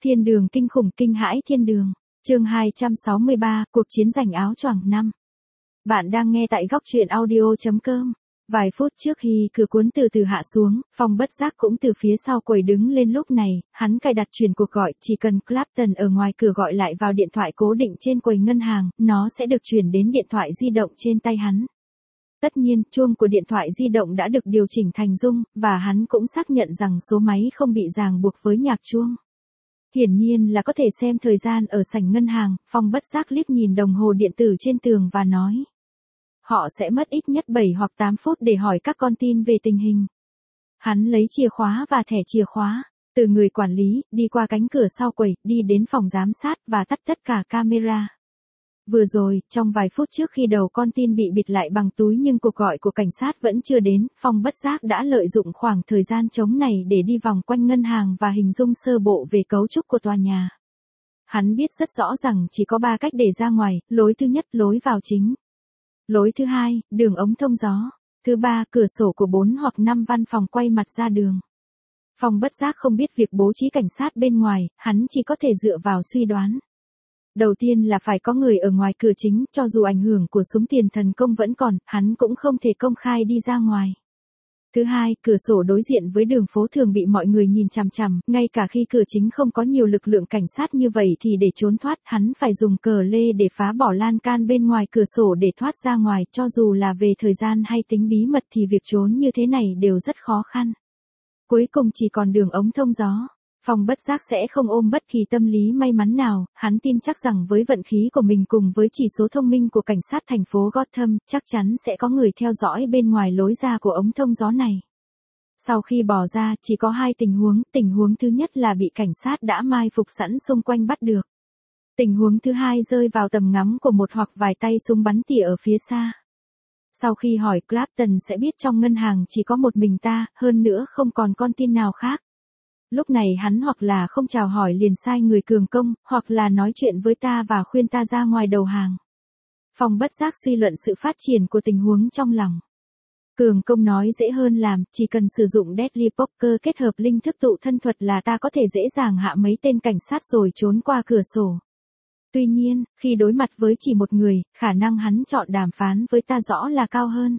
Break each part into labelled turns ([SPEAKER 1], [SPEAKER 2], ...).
[SPEAKER 1] Thiên đường kinh khủng kinh hãi thiên đường. Chương 263, cuộc chiến giành áo choàng 5. Bạn đang nghe tại góc truyện audio.com. Vài phút trước khi cửa cuốn từ từ hạ xuống, Phong bất giác cũng từ phía sau quầy đứng lên. Lúc này, hắn cài đặt truyền cuộc gọi, chỉ cần Clapton ở ngoài cửa gọi lại vào điện thoại cố định trên quầy ngân hàng, nó sẽ được chuyển đến điện thoại di động trên tay hắn. Tất nhiên, chuông của điện thoại di động đã được điều chỉnh thành rung, và hắn cũng xác nhận rằng số máy không bị ràng buộc với nhạc chuông. Hiển nhiên là có thể xem thời gian ở sảnh ngân hàng. Phong bất giác liếc nhìn đồng hồ điện tử trên tường và nói. Họ sẽ mất ít nhất 7 hoặc 8 phút để hỏi các con tin về tình hình. Hắn lấy chìa khóa và thẻ chìa khóa, từ người quản lý, đi qua cánh cửa sau quầy, đi đến phòng giám sát và tắt tất cả camera. Vừa rồi, trong vài phút trước khi đầu con tin bị bịt lại bằng túi nhưng cuộc gọi của cảnh sát vẫn chưa đến, Phong bất giác đã lợi dụng khoảng thời gian trống này để đi vòng quanh ngân hàng và hình dung sơ bộ về cấu trúc của tòa nhà. Hắn biết rất rõ rằng chỉ có 3 cách để ra ngoài, lối thứ nhất lối vào chính. Lối thứ hai, đường ống thông gió. Thứ ba, cửa sổ của 4 hoặc 5 văn phòng quay mặt ra đường. Phong bất giác không biết việc bố trí cảnh sát bên ngoài, hắn chỉ có thể dựa vào suy đoán. Đầu tiên là phải có người ở ngoài cửa chính, cho dù ảnh hưởng của súng tiền thần công vẫn còn, hắn cũng không thể công khai đi ra ngoài. Thứ hai, cửa sổ đối diện với đường phố thường bị mọi người nhìn chằm chằm, ngay cả khi cửa chính không có nhiều lực lượng cảnh sát như vậy thì để trốn thoát, hắn phải dùng cờ lê để phá bỏ lan can bên ngoài cửa sổ để thoát ra ngoài, cho dù là về thời gian hay tính bí mật thì việc trốn như thế này đều rất khó khăn. Cuối cùng chỉ còn đường ống thông gió. Phong bất giác sẽ không ôm bất kỳ tâm lý may mắn nào, hắn tin chắc rằng với vận khí của mình cùng với chỉ số thông minh của cảnh sát thành phố Gotham, chắc chắn sẽ có người theo dõi bên ngoài lối ra của ống thông gió này. Sau khi bỏ ra, chỉ có 2 tình huống thứ nhất là bị cảnh sát đã mai phục sẵn xung quanh bắt được. Tình huống thứ hai rơi vào tầm ngắm của một hoặc vài tay súng bắn tỉa ở phía xa. Sau khi hỏi Clapton sẽ biết trong ngân hàng chỉ có một mình ta, hơn nữa không còn con tin nào khác. Lúc này hắn hoặc là không chào hỏi liền sai người cường công, hoặc là nói chuyện với ta và khuyên ta ra ngoài đầu hàng. Phong bất giác suy luận sự phát triển của tình huống trong lòng. Cường công nói dễ hơn làm, chỉ cần sử dụng Deadly Poker kết hợp linh thức tụ thân thuật là ta có thể dễ dàng hạ mấy tên cảnh sát rồi trốn qua cửa sổ. Tuy nhiên, khi đối mặt với chỉ một người, khả năng hắn chọn đàm phán với ta rõ là cao hơn.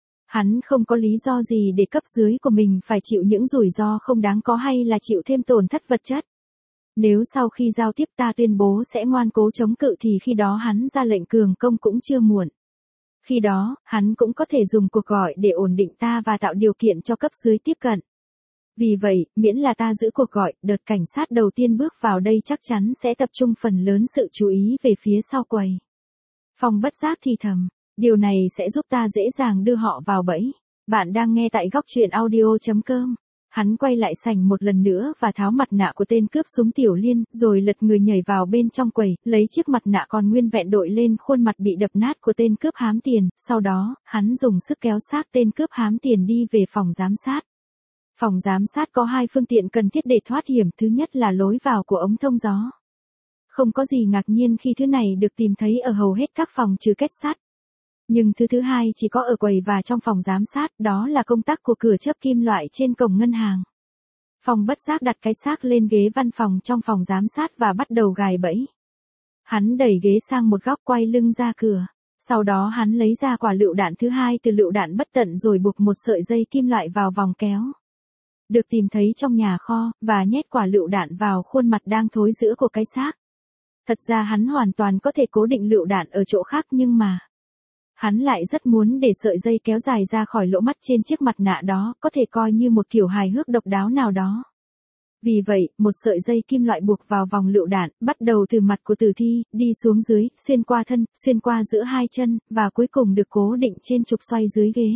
[SPEAKER 1] Hắn không có lý do gì để cấp dưới của mình phải chịu những rủi ro không đáng có hay là chịu thêm tổn thất vật chất. Nếu sau khi giao tiếp ta tuyên bố sẽ ngoan cố chống cự thì khi đó hắn ra lệnh cường công cũng chưa muộn. Khi đó, hắn cũng có thể dùng cuộc gọi để ổn định ta và tạo điều kiện cho cấp dưới tiếp cận. Vì vậy, miễn là ta giữ cuộc gọi, đợt cảnh sát đầu tiên bước vào đây chắc chắn sẽ tập trung phần lớn sự chú ý về phía sau quầy. Phong bất giác thì thầm. Điều này sẽ giúp ta dễ dàng đưa họ vào bẫy. Bạn đang nghe tại góc truyện audio.com. Hắn quay lại sảnh một lần nữa và tháo mặt nạ của tên cướp súng Tiểu Liên, rồi lật người nhảy vào bên trong quầy, lấy chiếc mặt nạ còn nguyên vẹn đội lên khuôn mặt bị đập nát của tên cướp hám tiền. Sau đó, hắn dùng sức kéo xác tên cướp hám tiền đi về phòng giám sát. Phòng giám sát có 2 phương tiện cần thiết để thoát hiểm. Thứ nhất là lối vào của ống thông gió. Không có gì ngạc nhiên khi thứ này được tìm thấy ở hầu hết các phòng trừ kết sắt. Nhưng thứ hai chỉ có ở quầy và trong phòng giám sát, đó là công tắc của cửa chớp kim loại trên cổng ngân hàng. Phong bất giác đặt cái xác lên ghế văn phòng trong phòng giám sát và bắt đầu gài bẫy. Hắn đẩy ghế sang một góc quay lưng ra cửa. Sau đó hắn lấy ra quả lựu đạn thứ hai từ lựu đạn bất tận rồi buộc một sợi dây kim loại vào vòng kéo. Được tìm thấy trong nhà kho, và nhét quả lựu đạn vào khuôn mặt đang thối rữa của cái xác. Thật ra hắn hoàn toàn có thể cố định lựu đạn ở chỗ khác nhưng mà hắn lại rất muốn để sợi dây kéo dài ra khỏi lỗ mắt trên chiếc mặt nạ đó, có thể coi như một kiểu hài hước độc đáo nào đó. Vì vậy, một sợi dây kim loại buộc vào vòng lựu đạn, bắt đầu từ mặt của tử thi, đi xuống dưới, xuyên qua thân, xuyên qua giữa 2 chân, và cuối cùng được cố định trên trục xoay dưới ghế.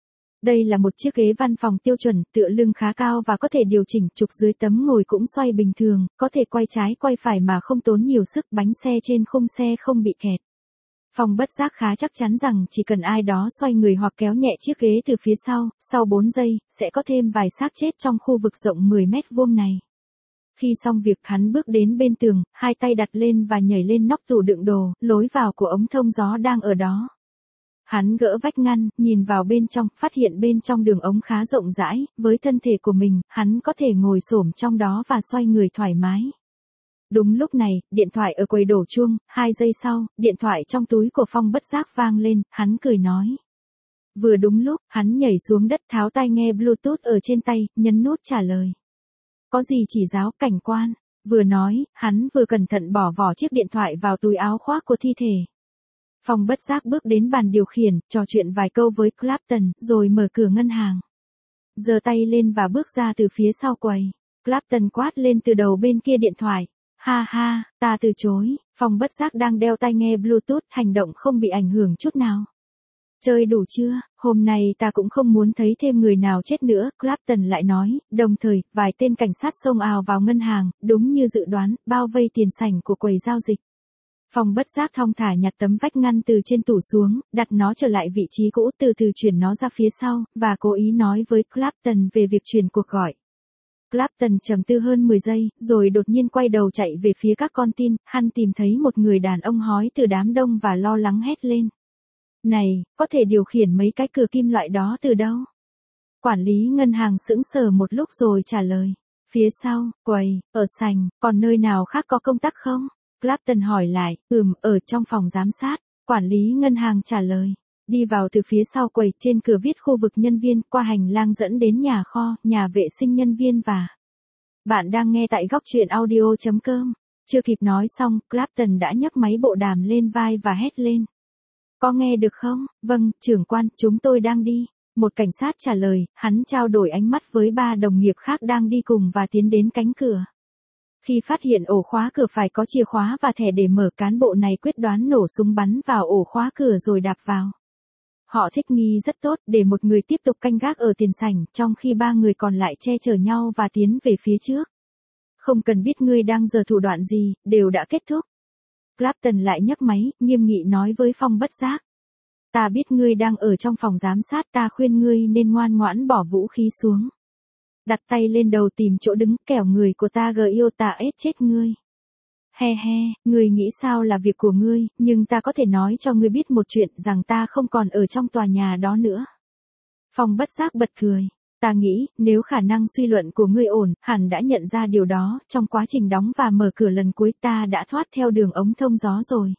[SPEAKER 1] Đây là một chiếc ghế văn phòng tiêu chuẩn, tựa lưng khá cao và có thể điều chỉnh, trục dưới tấm ngồi cũng xoay bình thường, có thể quay trái quay phải mà không tốn nhiều sức, bánh xe trên khung xe không bị kẹt. Phong bất giác khá chắc chắn rằng chỉ cần ai đó xoay người hoặc kéo nhẹ chiếc ghế từ phía sau 4 giây, sẽ có thêm vài xác chết trong khu vực rộng 10 mét vuông này. Khi xong việc hắn bước đến bên tường, 2 tay đặt lên và nhảy lên nóc tủ đựng đồ, lối vào của ống thông gió đang ở đó. Hắn gỡ vách ngăn, nhìn vào bên trong, phát hiện bên trong đường ống khá rộng rãi, với thân thể của mình, hắn có thể ngồi xổm trong đó và xoay người thoải mái. Đúng lúc này, điện thoại ở quầy đổ chuông, 2 giây sau, điện thoại trong túi của Phong bất giác vang lên, hắn cười nói. Vừa đúng lúc, hắn nhảy xuống đất tháo tai nghe Bluetooth ở trên tay, nhấn nút trả lời. Có gì chỉ giáo, cảnh quan. Vừa nói, hắn vừa cẩn thận bỏ vỏ chiếc điện thoại vào túi áo khoác của thi thể. Phong bất giác bước đến bàn điều khiển, trò chuyện vài câu với Clapton, rồi mở cửa ngân hàng. Giơ tay lên và bước ra từ phía sau quầy. Clapton quát lên từ đầu bên kia điện thoại. Ha ha, ta từ chối. Phong bất giác đang đeo tai nghe Bluetooth, hành động không bị ảnh hưởng chút nào. Chơi đủ chưa, hôm nay ta cũng không muốn thấy thêm người nào chết nữa, Clapton lại nói, đồng thời, vài tên cảnh sát xông ào vào ngân hàng, đúng như dự đoán, bao vây tiền sảnh của quầy giao dịch. Phong bất giác thong thả nhặt tấm vách ngăn từ trên tủ xuống, đặt nó trở lại vị trí cũ, từ từ chuyển nó ra phía sau, và cố ý nói với Clapton về việc chuyển cuộc gọi. Clapton trầm tư hơn 10 giây, rồi đột nhiên quay đầu chạy về phía các con tin, hắn tìm thấy một người đàn ông hói từ đám đông và lo lắng hét lên. Này, có thể điều khiển mấy cái cửa kim loại đó từ đâu? Quản lý ngân hàng sững sờ một lúc rồi trả lời. Phía sau, quầy, ở sảnh, còn nơi nào khác có công tắc không? Clapton hỏi lại, ở trong phòng giám sát. Quản lý ngân hàng trả lời. Đi vào từ phía sau quầy, trên cửa viết khu vực nhân viên, qua hành lang dẫn đến nhà kho, nhà vệ sinh nhân viên và... Bạn đang nghe tại góc truyện audio.com. Chưa kịp nói xong, Clapton đã nhấc máy bộ đàm lên vai và hét lên. Có nghe được không? Vâng, trưởng quan, chúng tôi đang đi. Một cảnh sát trả lời, hắn trao đổi ánh mắt với 3 đồng nghiệp khác đang đi cùng và tiến đến cánh cửa. Khi phát hiện ổ khóa cửa phải có chìa khóa và thẻ để mở, cán bộ này quyết đoán nổ súng bắn vào ổ khóa cửa rồi đạp vào. Họ thích nghi rất tốt để một người tiếp tục canh gác ở tiền sảnh, trong khi 3 người còn lại che chở nhau và tiến về phía trước. Không cần biết ngươi đang giở thủ đoạn gì, đều đã kết thúc. Clapton lại nhấc máy, nghiêm nghị nói với Phong bất giác. Ta biết ngươi đang ở trong phòng giám sát, ta khuyên ngươi nên ngoan ngoãn bỏ vũ khí xuống. Đặt tay lên đầu tìm chỗ đứng, kẻo người của ta yêu ta ết chết ngươi. He he, ngươi nghĩ sao là việc của ngươi, nhưng ta có thể nói cho ngươi biết một chuyện, rằng ta không còn ở trong tòa nhà đó nữa. Phong bất giác bật cười. Ta nghĩ, nếu khả năng suy luận của ngươi ổn, hẳn đã nhận ra điều đó, trong quá trình đóng và mở cửa lần cuối ta đã thoát theo đường ống thông gió rồi.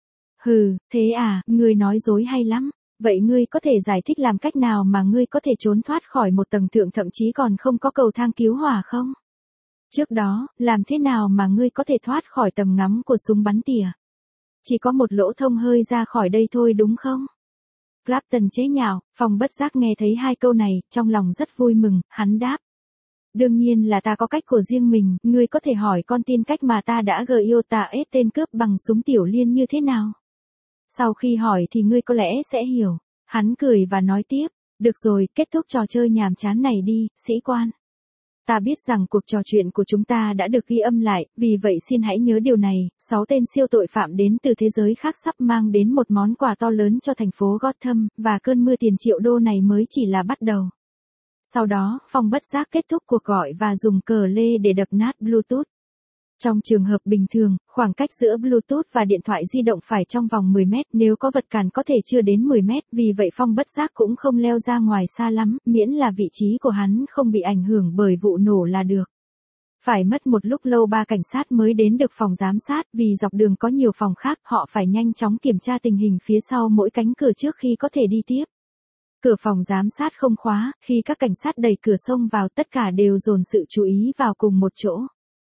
[SPEAKER 1] Hừ, thế à, ngươi nói dối hay lắm. Vậy ngươi có thể giải thích làm cách nào mà ngươi có thể trốn thoát khỏi một tầng thượng, thậm chí còn không có cầu thang cứu hỏa không? Trước đó, làm thế nào mà ngươi có thể thoát khỏi tầm ngắm của súng bắn tỉa? Chỉ có một lỗ thông hơi ra khỏi đây thôi đúng không? Clapton chế nhạo, Phong bất giác nghe thấy 2 câu này, trong lòng rất vui mừng, hắn đáp. Đương nhiên là ta có cách của riêng mình, ngươi có thể hỏi con tin cách mà ta đã yêu ta ết tên cướp bằng súng tiểu liên như thế nào. Sau khi hỏi thì ngươi có lẽ sẽ hiểu. Hắn cười và nói tiếp, được rồi, kết thúc trò chơi nhàm chán này đi, sĩ quan. Ta biết rằng cuộc trò chuyện của chúng ta đã được ghi âm lại, vì vậy xin hãy nhớ điều này, 6 tên siêu tội phạm đến từ thế giới khác sắp mang đến một món quà to lớn cho thành phố Gotham, và cơn mưa tiền triệu đô này mới chỉ là bắt đầu. Sau đó, Phong bất giác kết thúc cuộc gọi và dùng cờ lê để đập nát Bluetooth. Trong trường hợp bình thường, khoảng cách giữa Bluetooth và điện thoại di động phải trong vòng 10 mét, nếu có vật cản có thể chưa đến 10 mét, vì vậy Phong bất giác cũng không leo ra ngoài xa lắm, miễn là vị trí của hắn không bị ảnh hưởng bởi vụ nổ là được. Phải mất một lúc lâu 3 cảnh sát mới đến được phòng giám sát, vì dọc đường có nhiều phòng khác, họ phải nhanh chóng kiểm tra tình hình phía sau mỗi cánh cửa trước khi có thể đi tiếp. Cửa phòng giám sát không khóa, khi các cảnh sát đẩy cửa xông vào tất cả đều dồn sự chú ý vào cùng một chỗ.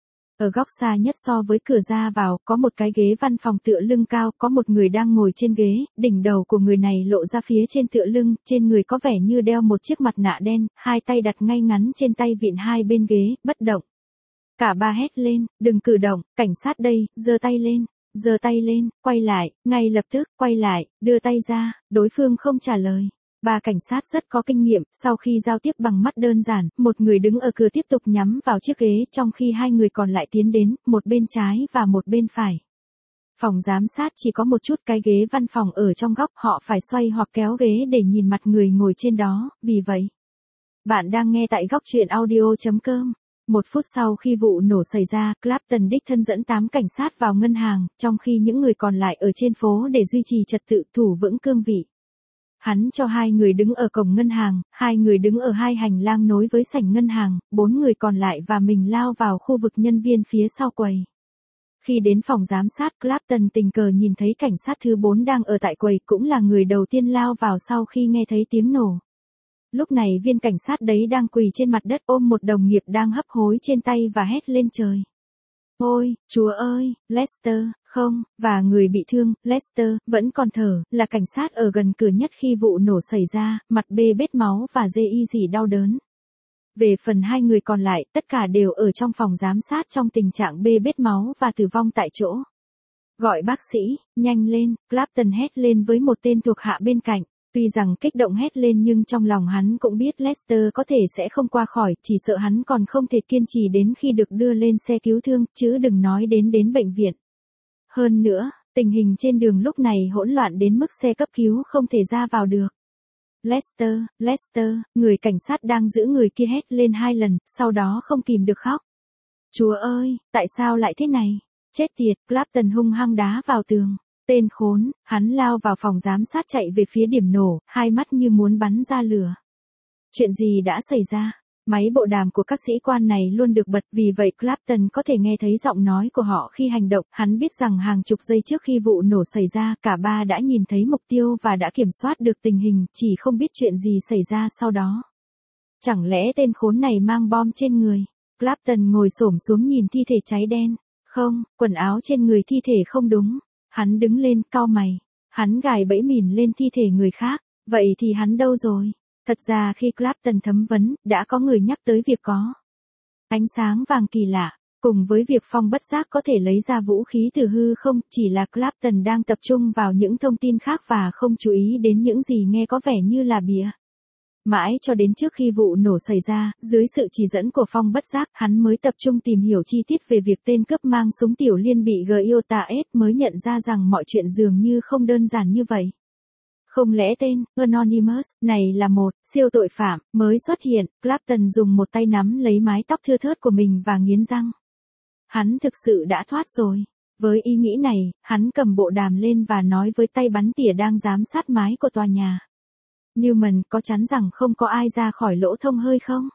[SPEAKER 1] Ở góc xa nhất so với cửa ra vào, có một cái ghế văn phòng tựa lưng cao, có một người đang ngồi trên ghế, đỉnh đầu của người này lộ ra phía trên tựa lưng, trên người có vẻ như đeo một chiếc mặt nạ đen, 2 tay đặt ngay ngắn trên tay vịn hai bên ghế, bất động. Cả 3 hét lên, đừng cử động, cảnh sát đây, giơ tay lên, quay lại, ngay lập tức, quay lại, đưa tay ra, đối phương không trả lời. 3 cảnh sát rất có kinh nghiệm, sau khi giao tiếp bằng mắt đơn giản, một người đứng ở cửa tiếp tục nhắm vào chiếc ghế, trong khi 2 người còn lại tiến đến, một bên trái và một bên phải. Phòng giám sát chỉ có một chút cái ghế văn phòng ở trong góc, họ phải xoay hoặc kéo ghế để nhìn mặt người ngồi trên đó, vì vậy. Bạn đang nghe tại góc truyện audio.com. 1 phút sau khi vụ nổ xảy ra, Clapton đích thân dẫn 8 cảnh sát vào ngân hàng, trong khi những người còn lại ở trên phố để duy trì trật tự, thủ vững cương vị. Hắn cho 2 người đứng ở cổng ngân hàng, 2 người đứng ở 2 hành lang nối với sảnh ngân hàng, 4 người còn lại và mình lao vào khu vực nhân viên phía sau quầy. Khi đến phòng giám sát, Clapton tình cờ nhìn thấy cảnh sát thứ 4 đang ở tại quầy, cũng là người đầu tiên lao vào sau khi nghe thấy tiếng nổ. Lúc này viên cảnh sát đấy đang quỳ trên mặt đất ôm một đồng nghiệp đang hấp hối trên tay và hét lên trời. Ôi, Chúa ơi, Lester, không, và người bị thương, Lester, vẫn còn thở, là cảnh sát ở gần cửa nhất khi vụ nổ xảy ra, mặt bê bết máu và dê y dỉ đau đớn. Về phần hai người còn lại, tất cả đều ở trong phòng giám sát trong tình trạng bê bết máu và tử vong tại chỗ. Gọi bác sĩ, nhanh lên, Clapton hét lên với một tên thuộc hạ bên cạnh. Tuy rằng kích động hét lên nhưng trong lòng hắn cũng biết Lester có thể sẽ không qua khỏi, chỉ sợ hắn còn không thể kiên trì đến khi được đưa lên xe cứu thương, chứ đừng nói đến bệnh viện. Hơn nữa, tình hình trên đường lúc này hỗn loạn đến mức xe cấp cứu không thể ra vào được. Lester, Lester, người cảnh sát đang giữ người kia hét lên 2 lần, sau đó không kìm được khóc. Chúa ơi, tại sao lại thế này? Chết tiệt, Clapton hung hăng đá vào tường. Tên khốn, hắn lao vào phòng giám sát chạy về phía điểm nổ, hai mắt như muốn bắn ra lửa. Chuyện gì đã xảy ra? Máy bộ đàm của các sĩ quan này luôn được bật, vì vậy Clapton có thể nghe thấy giọng nói của họ khi hành động. Hắn biết rằng hàng chục giây trước khi vụ nổ xảy ra, cả ba đã nhìn thấy mục tiêu và đã kiểm soát được tình hình, chỉ không biết chuyện gì xảy ra sau đó. Chẳng lẽ tên khốn này mang bom trên người? Clapton ngồi xổm xuống nhìn thi thể cháy đen. Không, quần áo trên người thi thể không đúng. Hắn đứng lên, cau mày. Hắn gài bẫy mìn lên thi thể người khác. Vậy thì hắn đâu rồi? Thật ra khi Clapton thẩm vấn, đã có người nhắc tới việc có ánh sáng vàng kỳ lạ, cùng với việc Phong bất giác có thể lấy ra vũ khí từ hư không, chỉ là Clapton đang tập trung vào những thông tin khác và không chú ý đến những gì nghe có vẻ như là bịa. Mãi cho đến trước khi vụ nổ xảy ra, dưới sự chỉ dẫn của Phong bất giác, hắn mới tập trung tìm hiểu chi tiết về việc tên cướp mang súng tiểu liên bị Giota S mới nhận ra rằng mọi chuyện dường như không đơn giản như vậy. Không lẽ tên Anonymous này là một siêu tội phạm mới xuất hiện? Clapton dùng một tay nắm lấy mái tóc thưa thớt của mình và nghiến răng. Hắn thực sự đã thoát rồi. Với ý nghĩ này, hắn cầm bộ đàm lên và nói với tay bắn tỉa đang giám sát mái của tòa nhà. Newman, có chắn rằng không có ai ra khỏi lỗ thông hơi không?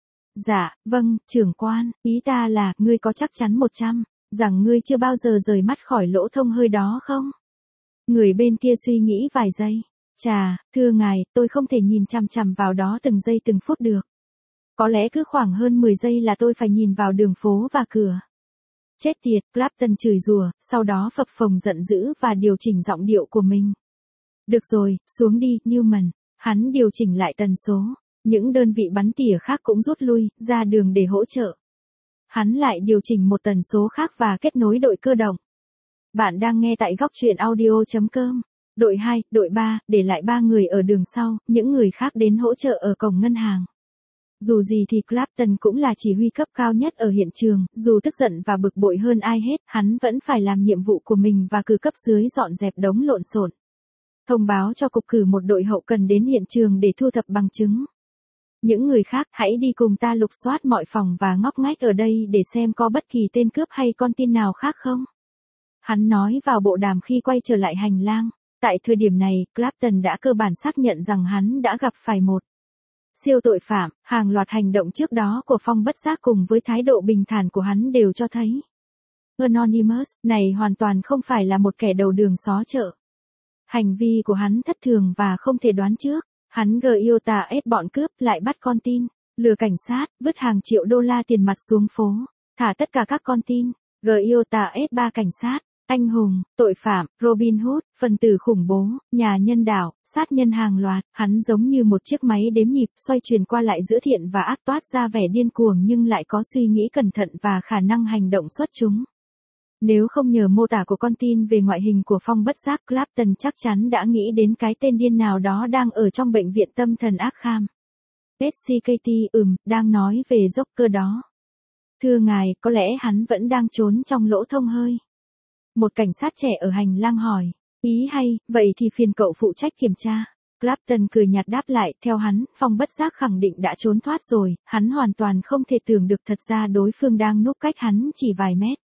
[SPEAKER 1] Dạ, vâng, trưởng quan, ý ta là, ngươi có chắc chắn 100, rằng ngươi chưa bao giờ rời mắt khỏi lỗ thông hơi đó không? Người bên kia suy nghĩ vài giây. Chà, thưa ngài, tôi không thể nhìn chằm chằm vào đó từng giây từng phút được. Có lẽ cứ khoảng hơn 10 giây là tôi phải nhìn vào đường phố và cửa. Chết tiệt, Clapton chửi rủa, sau đó phập phồng giận dữ và điều chỉnh giọng điệu của mình. Được rồi, xuống đi, Newman. Hắn điều chỉnh lại tần số. Những đơn vị bắn tỉa khác cũng rút lui, ra đường để hỗ trợ. Hắn lại điều chỉnh một tần số khác và kết nối đội cơ động. Bạn đang nghe tại góc truyện audio.com. Đội 2, đội 3, để lại 3 người ở đường sau, những người khác đến hỗ trợ ở cổng ngân hàng. Dù gì thì Clapton cũng là chỉ huy cấp cao nhất ở hiện trường, dù tức giận và bực bội hơn ai hết, hắn vẫn phải làm nhiệm vụ của mình và cử cấp dưới dọn dẹp đống lộn xộn. Thông báo cho cục cử một đội hậu cần đến hiện trường để thu thập bằng chứng. Những người khác hãy đi cùng ta lục soát mọi phòng và ngóc ngách ở đây để xem có bất kỳ tên cướp hay con tin nào khác không. Hắn nói vào bộ đàm khi quay trở lại hành lang. Tại thời điểm này, Clapton đã cơ bản xác nhận rằng hắn đã gặp phải một siêu tội phạm. Hàng loạt hành động trước đó của Phong bất giác cùng với thái độ bình thản của hắn đều cho thấy Anonymous này hoàn toàn không phải là một kẻ đầu đường xó chợ. Hành vi của hắn thất thường và không thể đoán trước. Hắn Giota ép bọn cướp lại bắt con tin, lừa cảnh sát, vứt hàng triệu đô la tiền mặt xuống phố, thả tất cả các con tin. Giota ép 3 cảnh sát, anh hùng, tội phạm, Robin Hood, phần tử khủng bố, nhà nhân đạo, sát nhân hàng loạt. Hắn giống như một chiếc máy đếm nhịp xoay chuyển qua lại giữa thiện và ác, toát ra vẻ điên cuồng nhưng lại có suy nghĩ cẩn thận và khả năng hành động xuất chúng. Nếu không nhờ mô tả của con tin về ngoại hình của Phong bất giác, Clapton chắc chắn đã nghĩ đến cái tên điên nào đó đang ở trong bệnh viện tâm thần Arkham. SCKT, đang nói về Joker đó. Thưa ngài, có lẽ hắn vẫn đang trốn trong lỗ thông hơi. Một cảnh sát trẻ ở hành lang hỏi. Ý hay, vậy thì phiền cậu phụ trách kiểm tra. Clapton cười nhạt đáp lại, theo hắn, Phong bất giác khẳng định đã trốn thoát rồi, hắn hoàn toàn không thể tưởng được thật ra đối phương đang núp cách hắn chỉ vài mét.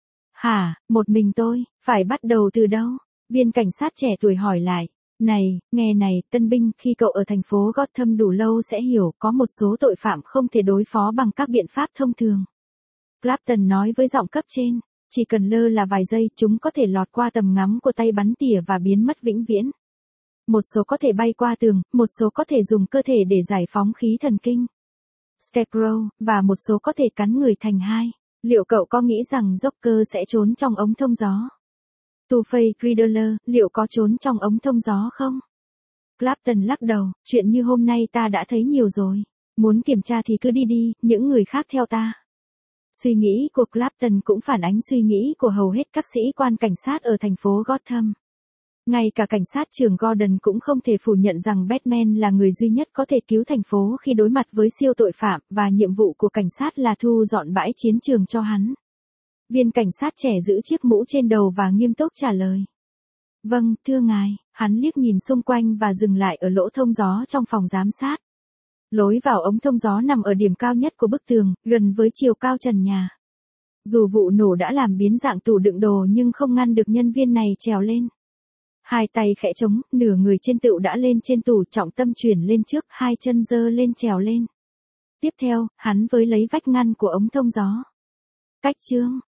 [SPEAKER 1] Hả, một mình tôi, phải bắt đầu từ đâu? Viên cảnh sát trẻ tuổi hỏi lại. Này, nghe này, tân binh, khi cậu ở thành phố Gotham đủ lâu sẽ hiểu, có một số tội phạm không thể đối phó bằng các biện pháp thông thường. Clapton nói với giọng cấp trên. Chỉ cần lơ là vài giây, chúng có thể lọt qua tầm ngắm của tay bắn tỉa và biến mất vĩnh viễn. Một số có thể bay qua tường, một số có thể dùng cơ thể để giải phóng khí thần kinh. Scarecrow, và một số có thể cắn người thành hai. Liệu cậu có nghĩ rằng Joker sẽ trốn trong ống thông gió? Two-Face Riddler, liệu có trốn trong ống thông gió không? Clapton lắc đầu, chuyện như hôm nay ta đã thấy nhiều rồi. Muốn kiểm tra thì cứ đi đi, những người khác theo ta. Suy nghĩ của Clapton cũng phản ánh suy nghĩ của hầu hết các sĩ quan cảnh sát ở thành phố Gotham. Ngay cả cảnh sát trưởng Gordon cũng không thể phủ nhận rằng Batman là người duy nhất có thể cứu thành phố khi đối mặt với siêu tội phạm, và nhiệm vụ của cảnh sát là thu dọn bãi chiến trường cho hắn. Viên cảnh sát trẻ giữ chiếc mũ trên đầu và nghiêm túc trả lời. Vâng, thưa ngài. Hắn liếc nhìn xung quanh và dừng lại ở lỗ thông gió trong phòng giám sát. Lối vào ống thông gió nằm ở điểm cao nhất của bức tường, gần với chiều cao trần nhà. Dù vụ nổ đã làm biến dạng tủ đựng đồ nhưng không ngăn được nhân viên này trèo lên. Hai tay khẽ trống, nửa người trên tựu đã lên trên tủ, trọng tâm chuyển lên trước, hai chân giơ lên trèo lên. Tiếp theo, hắn với lấy vách ngăn của ống thông gió. Cách chương